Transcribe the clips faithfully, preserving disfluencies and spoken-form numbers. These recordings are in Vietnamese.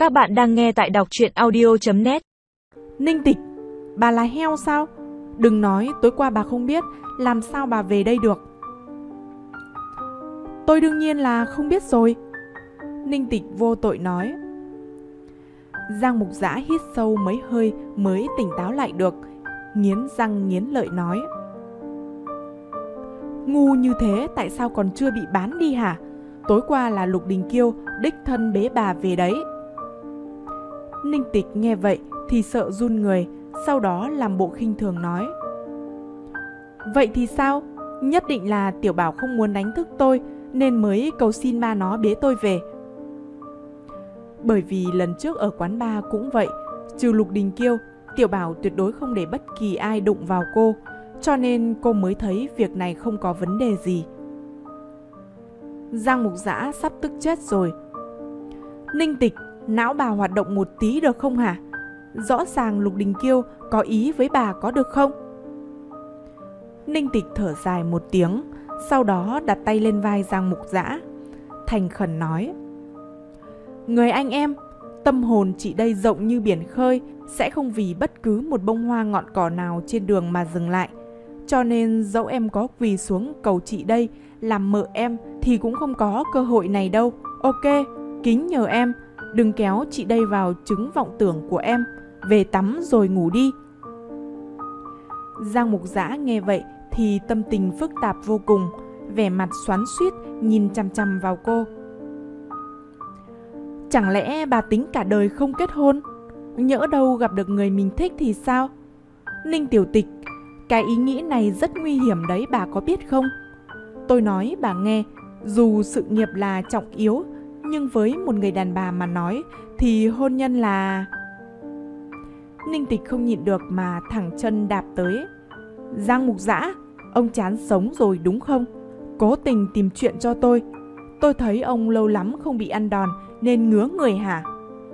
Các bạn đang nghe tại đọc truyện audio chấm net. Ninh Tịch, bà là heo sao? Đừng nói tối qua bà không biết, làm sao bà về đây được? Tôi đương nhiên là không biết rồi. Ninh Tịch vô tội nói. Giang Mục Dã hít sâu mấy hơi mới tỉnh táo lại được, nghiến răng nghiến lợi nói. Ngu như thế tại sao còn chưa bị bán đi hả? Tối qua là Lục Đình Kiêu đích thân bế bà về đấy. Ninh Tịch nghe vậy thì sợ run người, sau đó làm bộ khinh thường nói. Vậy thì sao? Nhất định là Tiểu Bảo không muốn đánh thức tôi nên mới cầu xin ba nó bế tôi về. Bởi vì lần trước ở quán bar cũng vậy, trừ Lục Đình Kiêu, Tiểu Bảo tuyệt đối không để bất kỳ ai đụng vào cô, cho nên cô mới thấy việc này không có vấn đề gì. Giang Mục Dã sắp tức chết rồi. Ninh Tịch, não bà hoạt động một tí được không hả? Rõ ràng Lục Đình Kiêu có ý với bà có được không? Ninh Tịch thở dài một tiếng, sau đó đặt tay lên vai Giang Mục Dã, thành khẩn nói. Người anh em, tâm hồn chị đây rộng như biển khơi, sẽ không vì bất cứ một bông hoa ngọn cỏ nào trên đường mà dừng lại. Cho nên dẫu em có quỳ xuống cầu chị đây làm mợ em thì cũng không có cơ hội này đâu. Ok, kính nhờ em, đừng kéo chị đây vào trứng vọng tưởng của em. Về tắm rồi ngủ đi. Giang Mục Dã nghe vậy thì tâm tình phức tạp vô cùng, vẻ mặt xoắn xuýt nhìn chằm chằm vào cô. Chẳng lẽ bà tính cả đời không kết hôn? Nhỡ đâu gặp được người mình thích thì sao? Ninh Tiểu Tịch, cái ý nghĩ này rất nguy hiểm đấy, bà có biết không? Tôi nói bà nghe, dù sự nghiệp là trọng yếu, nhưng với một người đàn bà mà nói thì hôn nhân là... Ninh Tịch không nhịn được mà thẳng chân đạp tới. Giang Mục Dã, ông chán sống rồi đúng không? Cố tình tìm chuyện cho tôi. Tôi thấy ông lâu lắm không bị ăn đòn nên ngứa người hả?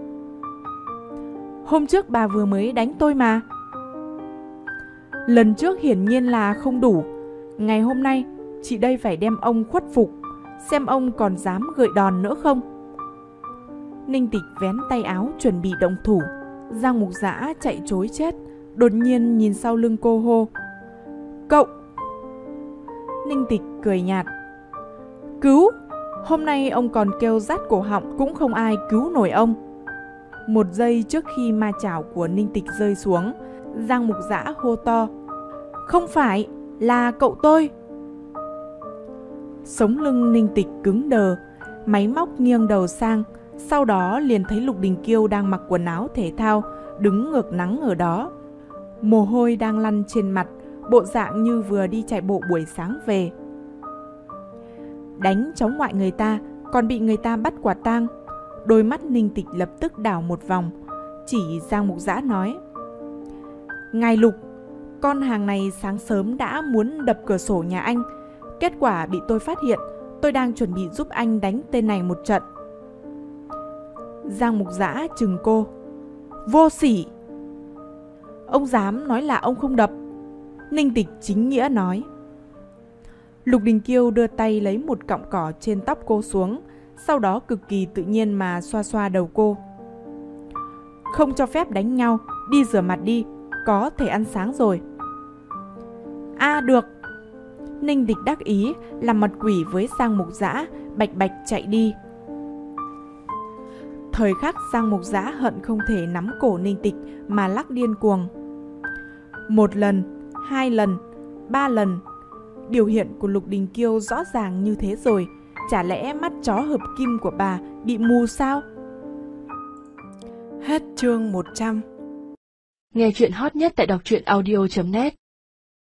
Hôm trước bà vừa mới đánh tôi mà. Lần trước hiển nhiên là không đủ. Ngày hôm nay chị đây phải đem ông khuất phục, xem ông còn dám gợi đòn nữa không. Ninh Tịch vén tay áo chuẩn bị động thủ. Giang Mục Dã chạy trối chết, đột nhiên nhìn sau lưng cô hô. Cậu! Ninh Tịch cười nhạt. Cứu! Hôm nay ông còn kêu rát cổ họng cũng không ai cứu nổi ông. Một giây trước khi ma chảo của Ninh Tịch rơi xuống, Giang Mục Dã hô to. Không phải, là cậu tôi! Sống lưng Ninh Tịch cứng đờ, máy móc nghiêng đầu sang, sau đó liền thấy Lục Đình Kiêu đang mặc quần áo thể thao, đứng ngược nắng ở đó. Mồ hôi đang lăn trên mặt, bộ dạng như vừa đi chạy bộ buổi sáng về. Đánh cháu ngoại người ta, còn bị người ta bắt quả tang. Đôi mắt Ninh Tịch lập tức đảo một vòng, chỉ Giang Mục Dã nói. Ngài Lục, con hàng này sáng sớm đã muốn đập cửa sổ nhà anh. Kết quả bị tôi phát hiện, tôi đang chuẩn bị giúp anh đánh tên này một trận. Giang Mục Dã chừng cô. Vô sỉ! Ông dám nói là ông không đập. Ninh Tịch chính nghĩa nói. Lục Đình Kiêu đưa tay lấy một cọng cỏ trên tóc cô xuống, sau đó cực kỳ tự nhiên mà xoa xoa đầu cô. Không cho phép đánh nhau, đi rửa mặt đi, có thể ăn sáng rồi. À được! Ninh Tịch đắc ý làm mặt quỷ với Giang Mục Dã, bạch bạch chạy đi. Thời khắc Giang Mục Dã hận không thể nắm cổ Ninh Tịch mà lắc điên cuồng. Một lần, hai lần, ba lần. Biểu hiện của Lục Đình Kiêu rõ ràng như thế rồi, chả lẽ mắt chó hợp kim của bà bị mù sao? Hết chương một trăm. Nghe chuyện hot nhất tại đọc truyện audio chấm net.